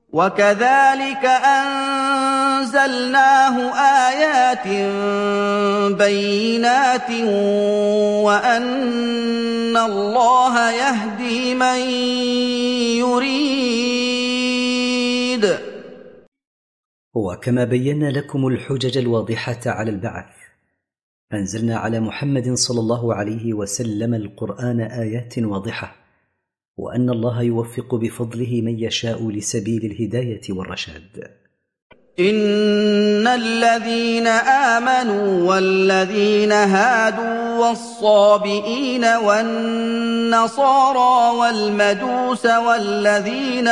وكذلك أنزلناه آيات بينات وأن الله يهدي من يريد. وكما بينا لكم الحجج الواضحة على البعث، أنزلنا على محمد صلى الله عليه وسلم القرآن آيات واضحة، وأن الله يوفق بفضله من يشاء لسبيل الهداية والرشاد. إن الذين آمنوا والذين هادوا والصابئين والنصارى والمجوس والذين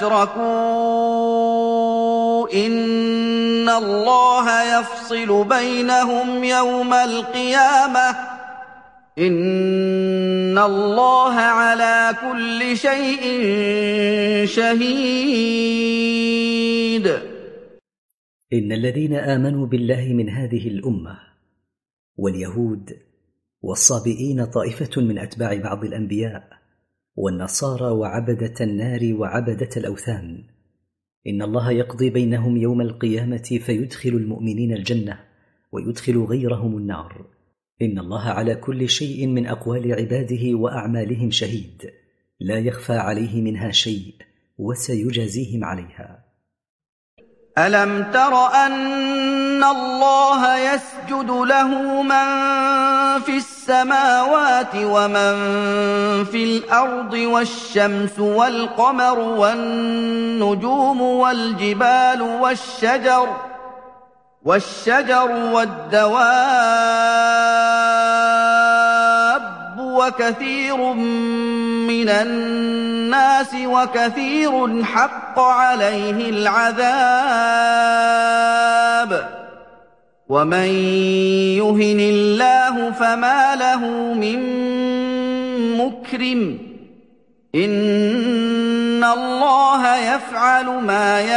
أشركوا إن الله يفصل بينهم يوم القيامة إن الله على كل شيء شهيد. إن الذين آمنوا بالله من هذه الأمة واليهود والصابئين طائفة من أتباع بعض الأنبياء والنصارى وعبدة النار وعبدة الأوثان، إن الله يقضي بينهم يوم القيامة فيدخل المؤمنين الجنة ويدخل غيرهم النار. إن الله على كل شيء من أقوال عباده وأعمالهم شهيد، لا يخفى عليه منها شيء وسيجازيهم عليها. ألم تر أن الله يسجد له من في السماوات ومن في الأرض والشمس والقمر والنجوم والجبال والشجر والدواب وكثير من الناس وكثير حق عليه العذاب ومن يهن الله فما له من مكرم إن الله يفعل ما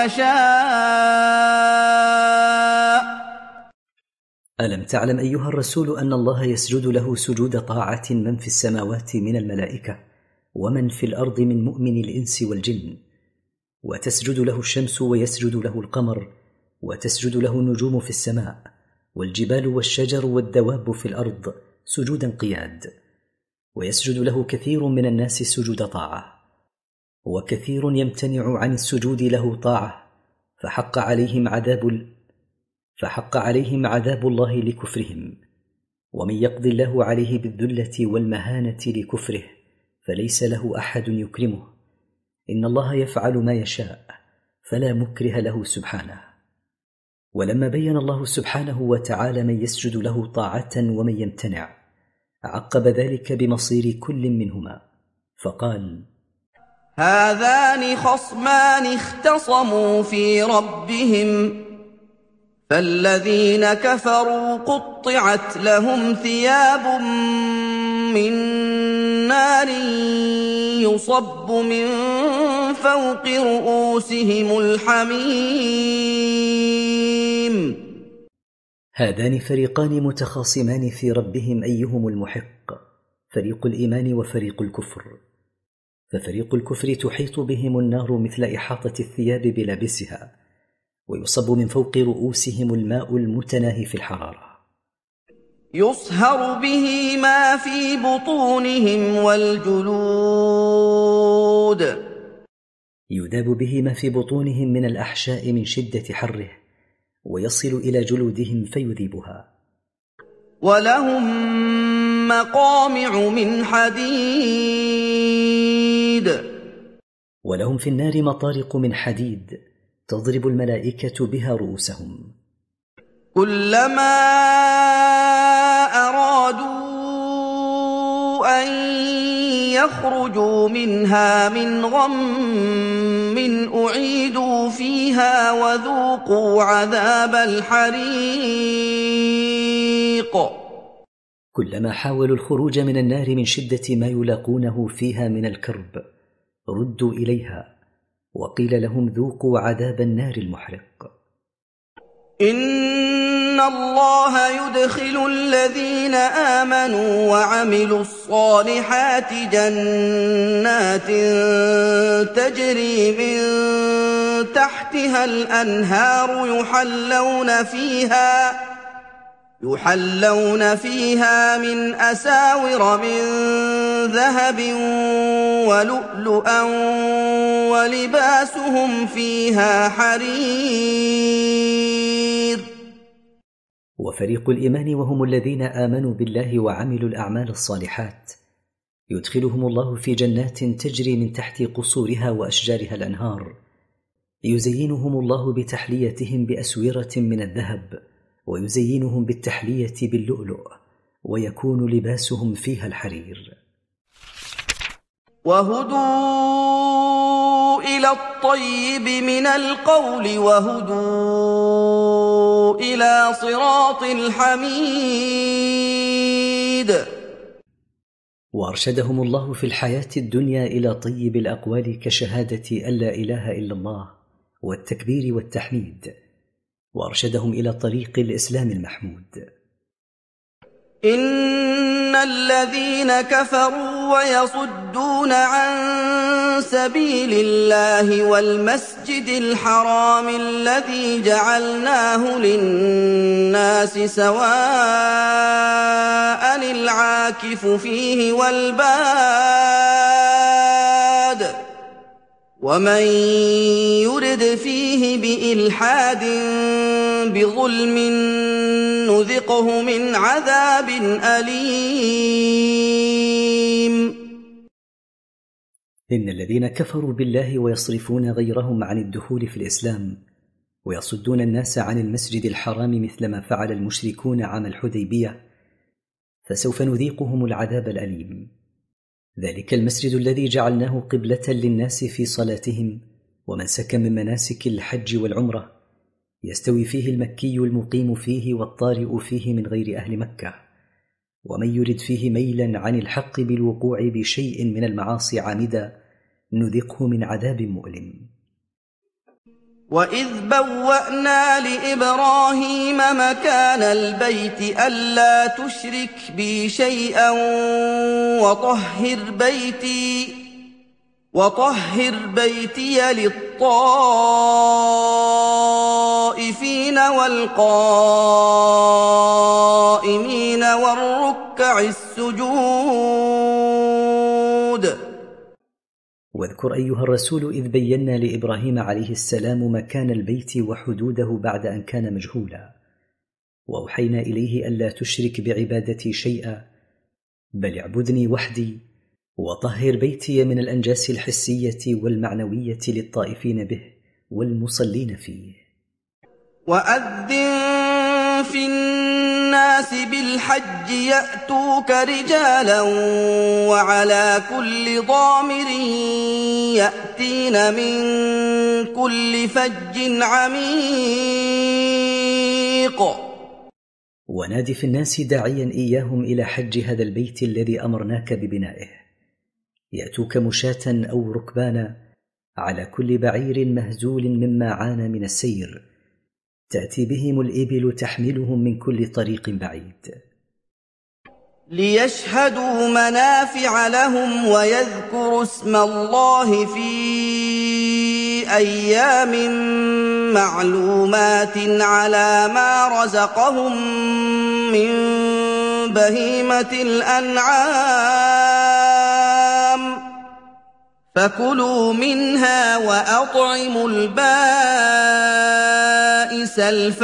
يشاء. ألم تعلم أيها الرسول أن الله يسجد له سجود طاعة من في السماوات من الملائكة ومن في الأرض من مؤمن الإنس والجن، وتسجد له الشمس ويسجد له القمر وتسجد له النجوم في السماء والجبال والشجر والدواب في الأرض سجودا قياد، ويسجد له كثير من الناس سجود طاعة، وكثير يمتنع عن السجود له طاعة فحق عليهم عذاب الله لكفرهم، ومن يقضي الله عليه بالذلة والمهانة لكفره فليس له أحد يكرمه. إن الله يفعل ما يشاء فلا مكره له سبحانه. ولما بين الله سبحانه وتعالى من يسجد له طاعة ومن يمتنع، عقب ذلك بمصير كل منهما فقال: هذان خصمان اختصموا في ربهم فالذين كفروا قطعت لهم ثياب من نار يصب من فوق رؤوسهم الحميم. هذان فريقان متخاصمان في ربهم أيهم المحق، فريق الإيمان وفريق الكفر. ففريق الكفر تحيط بهم النار مثل إحاطة الثياب بلابسها، ويصب من فوق رؤوسهم الماء المتناهي في الحرارة، يصهر به ما في بطونهم والجلود، يذاب به ما في بطونهم من الأحشاء من شدة حره، ويصل إلى جلودهم فيذيبها. ولهم مقامع من حديد، ولهم في النار مطارق من حديد تضرب الملائكة بها رؤوسهم. كلما أرادوا أن يخرجوا منها من غم أعيدوا فيها وذوقوا عذاب الحريق. كلما حاولوا الخروج من النار من شدة ما يلاقونه فيها من الكرب ردوا إليها وقيل لهم ذوقوا عذاب النار المحرق. إن الله يدخل الذين آمنوا وعملوا الصالحات جنات تجري من تحتها الأنهار يحلون فيها من أساور من ذهب ولؤلؤا ولباسهم فيها حرير. وفريق الإيمان وهم الذين آمنوا بالله وعملوا الأعمال الصالحات يدخلهم الله في جنات تجري من تحت قصورها وأشجارها الأنهار، يزينهم الله بتحليتهم بأسورة من الذهب، ويزينهم بالتحلية باللؤلؤ، ويكون لباسهم فيها الحرير. وهدوا إلى الطيب من القول وهدوا إلى صراط الحميد. وأرشدهم الله في الحياة الدنيا إلى طيب الأقوال كشهادة أن لا إله إلا الله والتكبير والتحميد، وأرشدهم إلى طريق الإسلام المحمود. إن الذين كفروا ويصدون عن سبيل الله والمسجد الحرام الذي جعلناه للناس سواء العاكف فيه والباد ومن يرد فيه بإلحاد بظلم نذقه من عذاب أليم. إن الذين كفروا بالله ويصرفون غيرهم عن الدخول في الإسلام ويصدون الناس عن المسجد الحرام مثلما فعل المشركون عام الحديبية، فسوف نذيقهم العذاب الأليم. ذلك المسجد الذي جعلناه قبلة للناس في صلاتهم ومنسكا من مناسك الحج والعمرة، يستوي فيه المكي المقيم فيه والطارئ فيه من غير أهل مكة، ومن يرد فيه ميلا عن الحق بالوقوع بشيء من المعاصي عامدا نذقه من عذاب مؤلم. وإذ بوأنا لإبراهيم مكان البيت ألا تشرك بي شيئا وطهر بيتي للطائفين والقائمين والركع السجود. واذكر أيها الرسول إذ بينا لإبراهيم عليه السلام مكان البيت وحدوده بعد أن كان مجهولا، وأوحينا إليه ألا تشرك بعبادتي شيئا بل اعبدني وحدي، وطهر بيتي من الأنجاس الحسية والمعنوية للطائفين به والمصلين فيه. وأذن في الناس بالحج يأتوك رجالا وعلى كل ضامر يأتين من كل فج عميق. ونادي في الناس داعيا إياهم إلى حج هذا البيت الذي أمرناك ببنائه، يأتوك مشاة أو ركبانا على كل بعير مهزول مما عانى من السير، تأتي بهم الإبل تحملهم من كل طريق بعيد، ليشهدوا منافع لهم ويذكروا اسم الله في أيام معلومات على ما رزقهم من بهيمة الأنعام، فكلوا منها وأطعموا البائس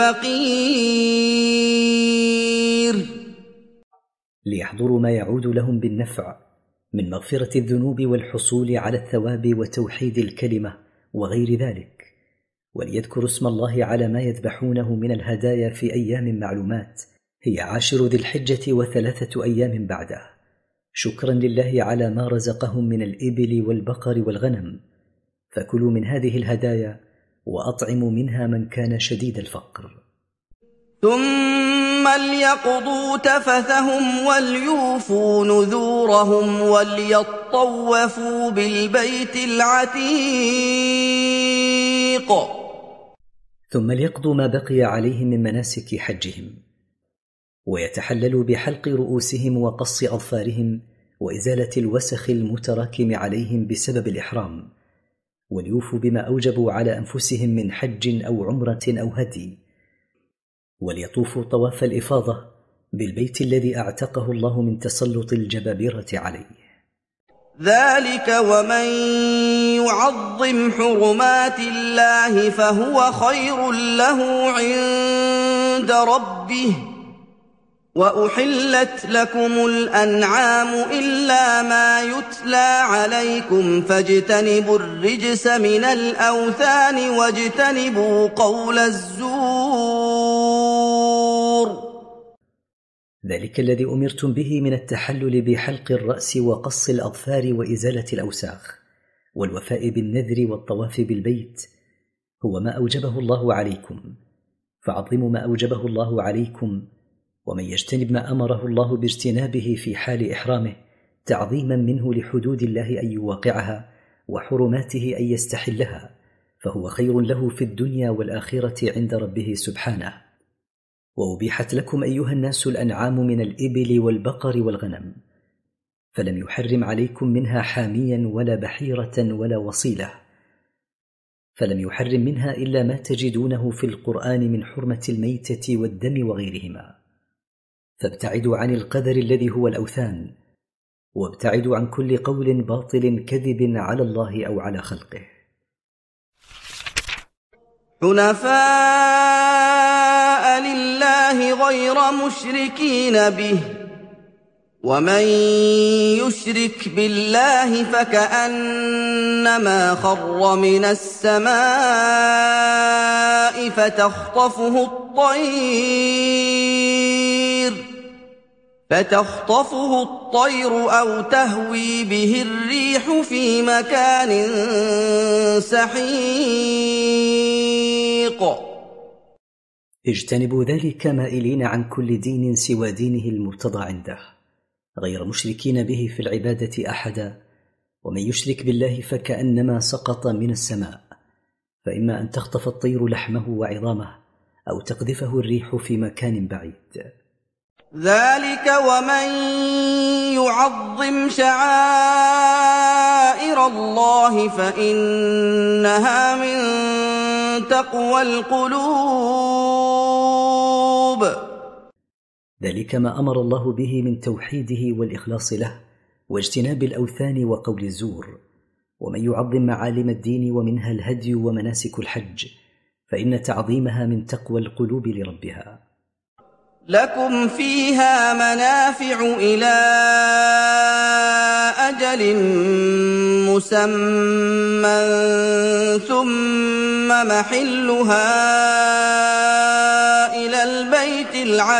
الفقير. ليحضروا ما يعود لهم بالنفع من مغفرة الذنوب والحصول على الثواب وتوحيد الكلمة وغير ذلك، وليذكروا اسم الله على ما يذبحونه من الهدايا في أيام معلومات هي 10 ذي الحجة و3 أيام بعده، شكرا لله على ما رزقهم من الإبل والبقر والغنم، فكلوا من هذه الهدايا وأطعموا منها من كان شديد الفقر. ثم ليقضوا تفثهم وليوفوا نذورهم وليطوفوا بالبيت العتيق. ثم ليقضوا ما بقي عليهم من مناسك حجهم، ويتحللوا بحلق رؤوسهم وقص أظفارهم وإزالة الوسخ المتراكم عليهم بسبب الإحرام، وليوفوا بما أوجبوا على أنفسهم من حج أو عمرة أو هدي، وليطوفوا طواف الإفاضة بالبيت الذي أعتقه الله من تسلط الجبابرة عليه. ذلك ومن يعظم حرمات الله فهو خير له عند ربه، وأحلت لكم الأنعام إلا ما يتلى عليكم فاجتنبوا الرجس من الأوثان واجتنبوا قول الزور. ذلك الذي أمرتم به من التحلل بحلق الرأس وقص الأظفار وإزالة الأوساخ والوفاء بالنذر والطواف بالبيت هو ما أوجبه الله عليكم، فعظموا ما أوجبه الله عليكم، ومن يجتنب ما أمره الله باجتنابه في حال إحرامه تعظيما منه لحدود الله أن يواقعها وحرماته أن يستحلها، فهو خير له في الدنيا والآخرة عند ربه سبحانه. وأبيحت لكم أيها الناس الأنعام من الإبل والبقر والغنم، فلم يحرم عليكم منها حاميا ولا بحيرة ولا وصيلة، فلم يحرم منها إلا ما تجدونه في القرآن من حرمة الميتة والدم وغيرهما. فابتعدوا عن القدر الذي هو الأوثان، وابتعدوا عن كل قول باطل كذب على الله أو على خلقه. حنفاء لله غير مشركين به، ومن يشرك بالله فكأنما خر من السماء فتخطفه الطير أو تهوي به الريح في مكان سحيق. اجتنبوا ذلك مائلين عن كل دين سوى دينه المرتضى عنده، غير مشركين به في العبادة أحدا، ومن يشرك بالله فكأنما سقط من السماء، فإما أن تخطف الطير لحمه وعظامه أو تقذفه الريح في مكان بعيد. ذلك ومن يعظم شعائر الله فإنها من تقوى القلوب. ذلك ما أمر الله به من توحيده والإخلاص له واجتناب الأوثان وقول الزور. ومن يعظم معالم الدين ومنها الهدي ومناسك الحج فإن تعظيمها من تقوى القلوب لربها. لكم فيها منافع إلى أجل مسمى ثم محلها إلى البيت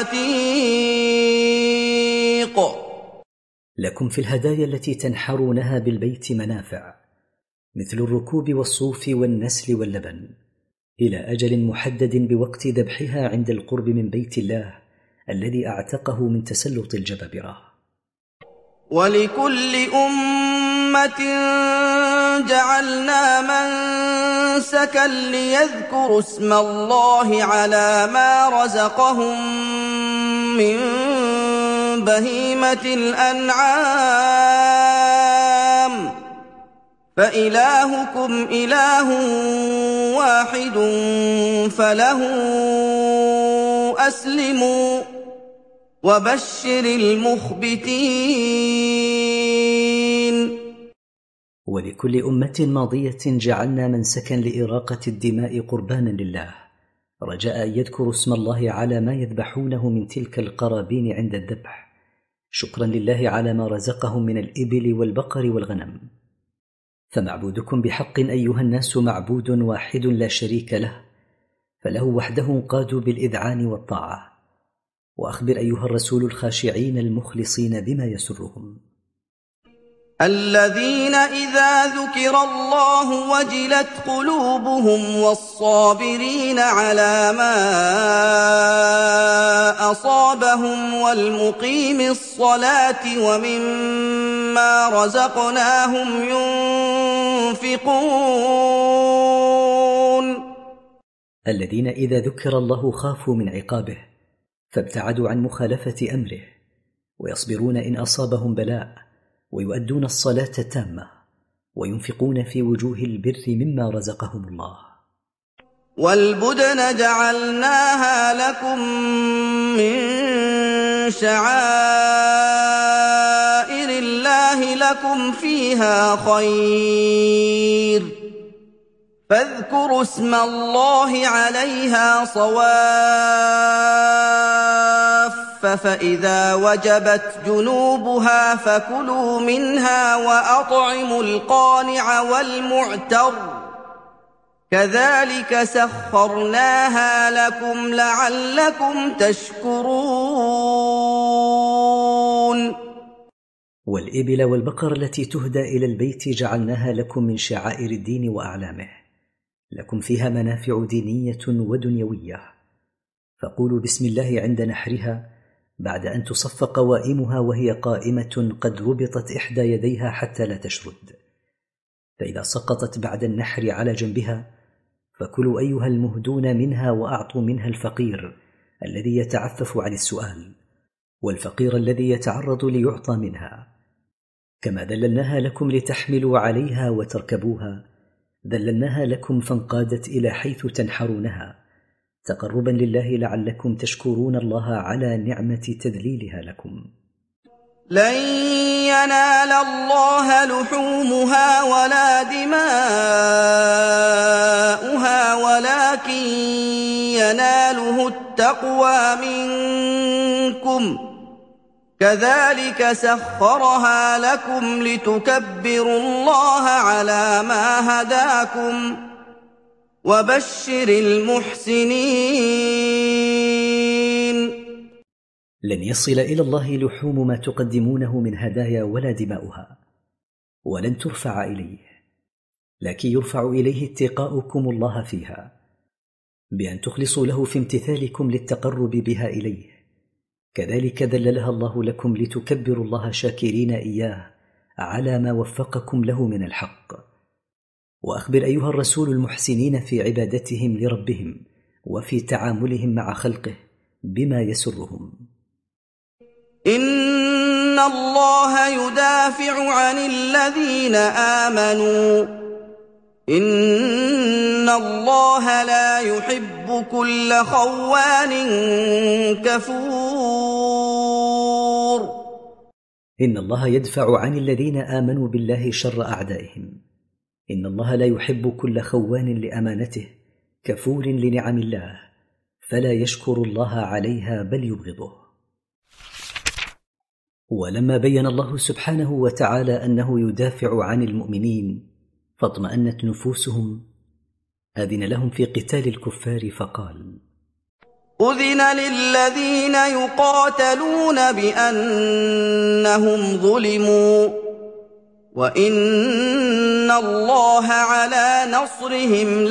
العتيق. لكم في الهدايا التي تنحرونها بالبيت منافع مثل الركوب والصوف والنسل واللبن إلى أجل محدد بوقت ذبحها عند القرب من بيت الله الذي أعتقه من تسلط الجبابرة. ولكل أمة جعلنا منسكا ليذكروا اسم الله على ما رزقهم من بهيمة الأنعام فإلهكم إله واحد فله أسلموا وبشر المخبتين. ولكل أمة ماضية جعلنا منسكا لإراقة الدماء قربانا لله رجاء أن يذكروا اسم الله على ما يذبحونه من تلك القرابين عند الذبح شكرا لله على ما رزقهم من الإبل والبقر والغنم. فمعبودكم بحق أيها الناس معبود واحد لا شريك له، فله وحده قادوا بالإذعان والطاعة. وأخبر أيها الرسول الخاشعين المخلصين بما يسرهم. الذين إذا ذكر الله وجلت قلوبهم والصابرين على ما أصابهم والمقيم الصلاة ومما رزقناهم ينفقون. الذين إذا ذكر الله خافوا من عقابه فابتعدوا عن مخالفة أمره ويصبرون إن أصابهم بلاء ويؤدون الصلاة تامة وينفقون في وجوه البر مما رزقهم الله. والبدن جعلناها لكم من شعائر الله لكم فيها خير فاذكروا اسم الله عليها صواف فإذا وجبت جنوبها فكلوا منها وأطعموا القانع والمعتر كذلك سخرناها لكم لعلكم تشكرون. والإبل والبقر التي تهدى إلى البيت جعلناها لكم من شعائر الدين وأعلامه، لكم فيها منافع دينية ودنيوية، فقولوا بسم الله عند نحرها بعد أن تصف قوائمها وهي قائمة قد ربطت إحدى يديها حتى لا تشرد، فإذا سقطت بعد النحر على جنبها فكلوا أيها المهدون منها وأعطوا منها الفقير الذي يتعفف عن السؤال والفقير الذي يتعرض ليعطى منها. كما ذللناها لكم لتحملوا عليها وتركبوها ذللناها لكم فانقادت إلى حيث تنحرونها تقربا لله لعلكم تشكرون الله على نعمة تذليلها لكم. لن ينال الله لحومها ولا دماؤها ولكن يناله التقوى منكم كذلك سخرها لكم لتكبروا الله على ما هداكم وبشر المحسنين. لن يصل إلى الله لحوم ما تقدمونه من هدايا ولا دماؤها، ولن ترفع إليه، لكن يرفع إليه اتقاؤكم الله فيها بأن تخلصوا له في امتثالكم للتقرب بها إليه. كذلك ذللها الله لكم لتكبروا الله شاكرين إياه على ما وفقكم له من الحق. وأخبر أيها الرسول المحسنين في عبادتهم لربهم وفي تعاملهم مع خلقه بما يسرهم. إن الله يدافع عن الذين آمنوا إن الله لا يحب كل خوان كفور. إن الله يدفع عن الذين آمنوا بالله شر أعدائهم. إن الله لا يحب كل خوان لأمانته كفور لنعم الله فلا يشكر الله عليها بل يبغضه. ولما بين الله سبحانه وتعالى أنه يدافع عن المؤمنين فاطمأنت نفوسهم أذن لهم في قتال الكفار فقال: أذن للذين يقاتلون بأنهم ظلموا وإن الله على نصرهم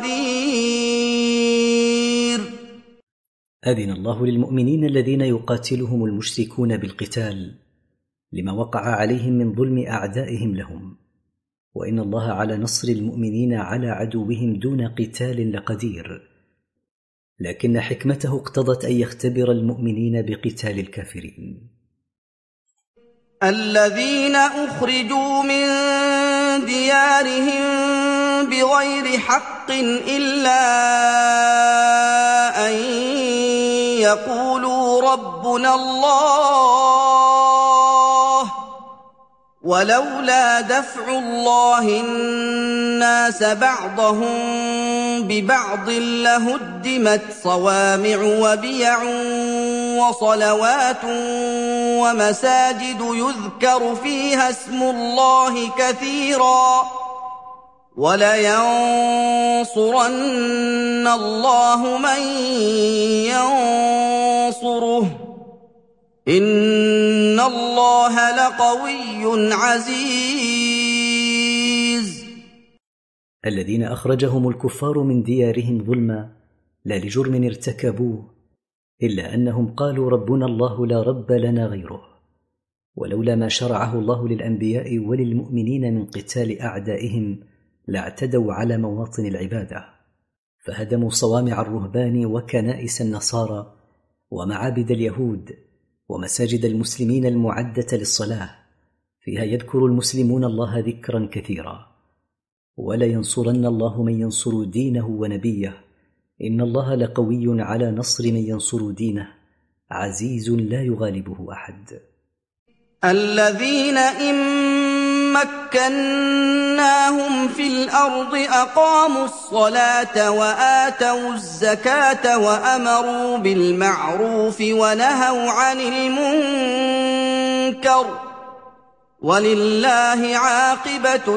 لقدير. أذن الله للمؤمنين الذين يقاتلهم المشركون بالقتال لما وقع عليهم من ظلم أعدائهم لهم، وإن الله على نصر المؤمنين على عدوهم دون قتال لقدير، لكن حكمته اقتضت أن يختبر المؤمنين بقتال الكافرين. الذين أخرجوا من ديارهم بغير حق إلا أن يقولوا ربنا الله ولولا دفع الله الناس بعضهم ببعض لهدمت صوامع وبيع وصلوات ومساجد يذكر فيها اسم الله كثيرا ولينصرن الله من ينصره إن الله لقوي عزيز. الذين أخرجهم الكفار من ديارهم ظلما لا لجرم ارتكبوه إلا أنهم قالوا ربنا الله لا رب لنا غيره، ولولا ما شرعه الله للأنبياء وللمؤمنين من قتال أعدائهم لاعتدوا على مواطن العبادة، فهدموا صوامع الرهبان وكنائس النصارى ومعابد اليهود ومساجد المسلمين المعدة للصلاة فيها يذكر المسلمون الله ذكرا كثيرا: ولا ينصرن الله من ينصر دينه ونبيه، إن الله لقوي على نصر من ينصر دينه، عزيز لا يغالبه أحد. الذين إن مكناهم في الأرض أقاموا الصلاة وآتوا الزكاة وأمروا بالمعروف ونهوا عن المنكر، ولله عاقبة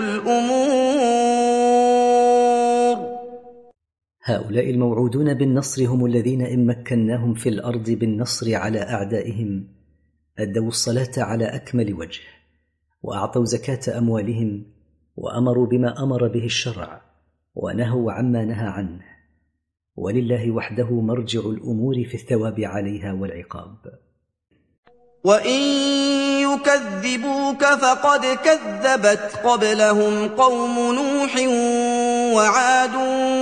الأمور. هؤلاء الموعودون بالنصر هم الذين إن مكناهم في الأرض بالنصر على أعدائهم أدوا الصلاة على أكمل وجه، وأعطوا زكاة أموالهم، وأمروا بما أمر به الشرع، ونهوا عما نهى عنه، ولله وحده مرجع الأمور في الثواب عليها والعقاب. وإن يكذبوك فقد كذبت قبلهم قوم نوح وعاد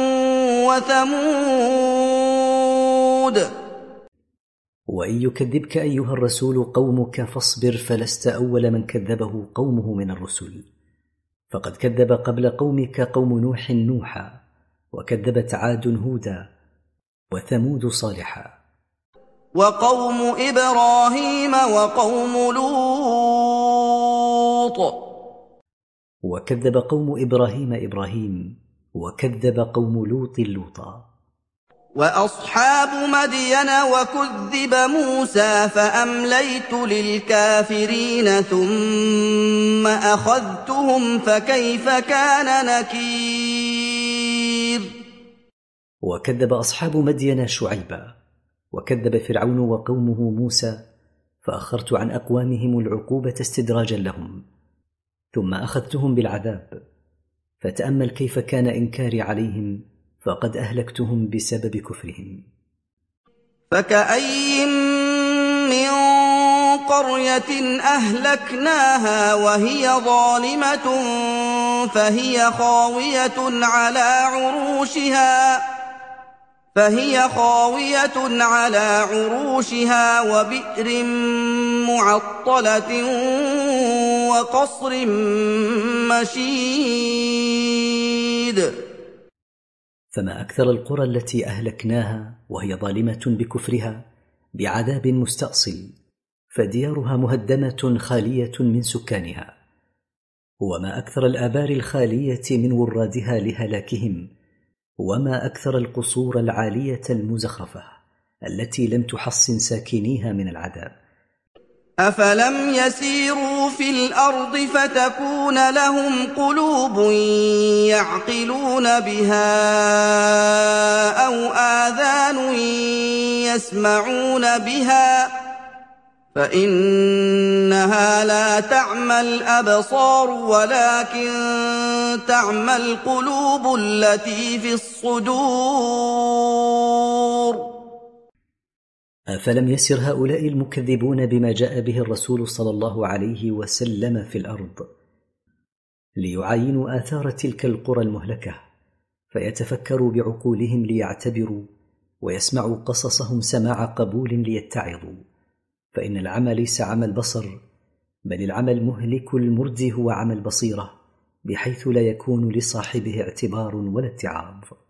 وثمود. وإن يكذبك أيها الرسول قومك فاصبر، فلست أول من كذبه قومه من الرسل، فقد كذب قبل قومك قوم نوح نوحا، وكذبت عاد هودا، وثمود صالحا، وقوم إبراهيم وقوم لوط، وكذب قوم إبراهيم إبراهيم، وكذب قوم لوط لوطا، وأصحاب مدين وكذب موسى فأمليت للكافرين ثم أخذتهم فكيف كان نكير. وكذب أصحاب مدين شعيبا، وكذب فرعون وقومه موسى، فأخرت عن أقوامهم العقوبة استدراجا لهم، ثم أخذتهم بالعذاب، فتأمل كيف كان إنكاري عليهم، فقد أهلكتهم بسبب كفرهم. فكأي من قرية أهلكناها وهي ظالمة فهي خاوية على عروشها وبئر معطلة وقصر مشيد. فما أكثر القرى التي أهلكناها وهي ظالمة بكفرها بعذاب مستأصل، فديارها مهدمة خالية من سكانها، وما أكثر الآبار الخالية من ورادها لهلاكهم، وما أكثر القصور العالية المزخرفة التي لم تحصن ساكنيها من العذاب. أفلم يسيروا في الأرض فتكون لهم قلوب يعقلون بها أو آذان يسمعون بها، فإنها لا تعمى الأبصار ولكن تعمى القلوب التي في الصدور. أفلم يسر هؤلاء المكذبون بما جاء به الرسول صلى الله عليه وسلم في الأرض ليعاينوا آثار تلك القرى المهلكة، فيتفكروا بعقولهم ليعتبروا، ويسمعوا قصصهم سماع قبول ليتعظوا، فإن العمى ليس عمى البصر، بل العمى المهلك المردي هو عمى البصيرة، بحيث لا يكون لصاحبه اعتبار ولا اتعاظ.